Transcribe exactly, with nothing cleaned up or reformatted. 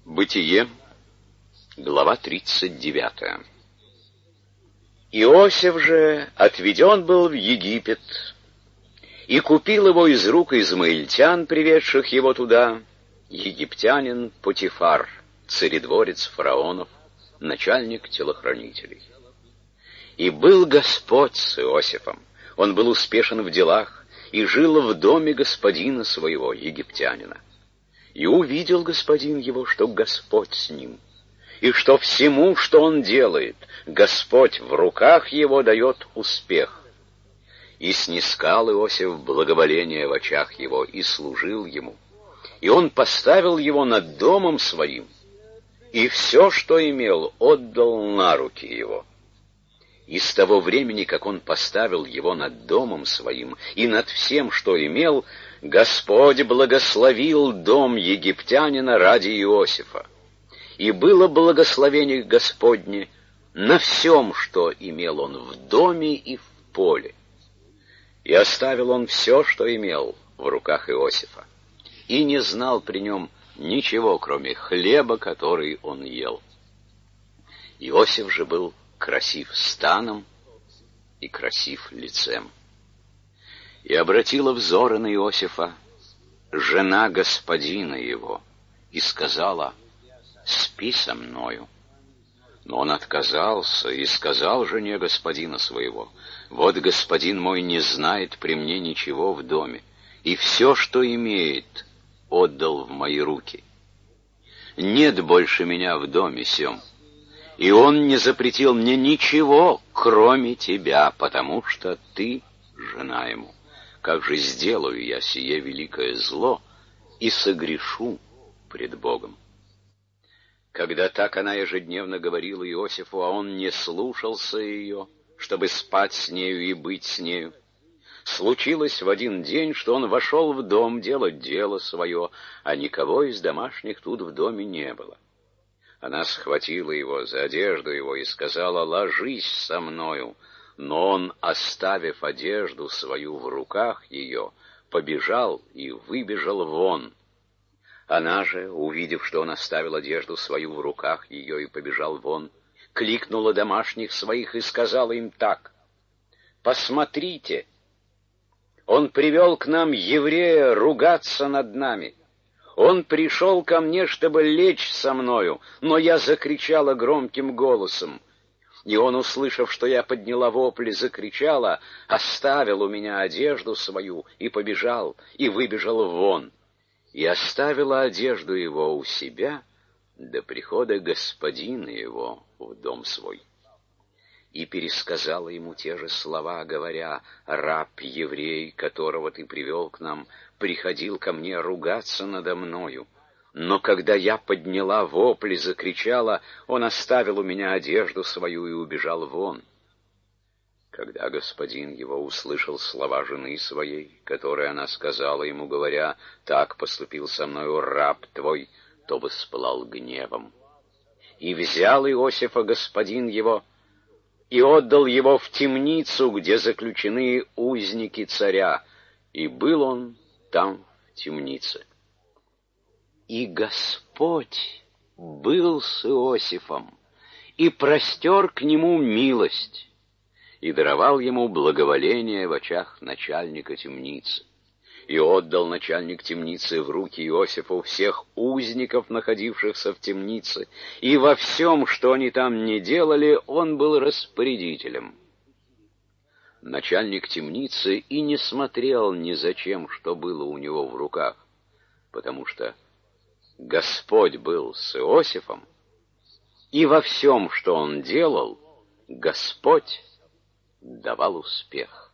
Бытие, глава тридцать девятая. Иосиф же отведен был в Египет, и купил его из рук измаильтян, приведших его туда, египтянин Потифар, царедворец фараонов, начальник телохранителей. И был Господь с Иосифом, он был успешен в делах и жил в доме господина своего, египтянина. И увидел господин его, что Господь с ним, и что всему, что он делает, Господь в руках его дает успех. И снискал Иосиф благоволение в очах его, и служил ему. И он поставил его над домом своим, и все, что имел, отдал на руки его. И с того времени, как он поставил его над домом своим и над всем, что имел, Господь благословил дом египтянина ради Иосифа. И было благословение Господне на всем, что имел он в доме и в поле. И оставил он все, что имел, в руках Иосифа, и не знал при нем ничего, кроме хлеба, который он ел. Иосиф же был красив станом и красив лицем. И обратила взоры на Иосифа жена господина его, и сказала: «Спи со мною». Но он отказался и сказал жене господина своего: «Вот господин мой не знает при мне ничего в доме, и все, что имеет, отдал в мои руки. Нет больше меня в доме сем, и он не запретил мне ничего, кроме тебя, потому что ты жена ему. Как же сделаю я сие великое зло и согрешу пред Богом?» Когда так она ежедневно говорила Иосифу, а он не слушался ее, чтобы спать с нею и быть с нею, случилось в один день, что он вошел в дом делать дело свое, а никого из домашних тут в доме не было. Она схватила его за одежду его и сказала: «Ложись со мною». Но он, оставив одежду свою в руках ее, побежал и выбежал вон. Она же, увидев, что он оставил одежду свою в руках ее и побежал вон, кликнула домашних своих и сказала им так: «Посмотрите, он привел к нам еврея ругаться над нами. Он пришел ко мне, чтобы лечь со мною, но я закричала громким голосом. И он, услышав, что я подняла вопли, закричала, оставил у меня одежду свою и побежал, и выбежал вон, и оставила одежду его у себя до прихода господина его в дом свой. И пересказала ему те же слова, говоря: раб еврей, которого ты привел к нам, приходил ко мне ругаться надо мною. Но когда я подняла вопли, закричала, он оставил у меня одежду свою и убежал вон. Когда господин его услышал слова жены своей, которые она сказала ему, говоря: так поступил со мною раб твой, то воспылал гневом. И взял Иосифа господин его и отдал его в темницу, где заключены узники царя, и был он там в темнице. И Господь был с Иосифом, и простер к нему милость, и даровал ему благоволение в очах начальника темницы. И отдал начальник темницы в руки Иосифу всех узников, находившихся в темнице, и во всем, что они там не делали, он был распорядителем. Начальник темницы и не смотрел ни за чем, что было у него в руках, потому что Господь был с Иосифом, и во всем, что он делал, Господь давал успех.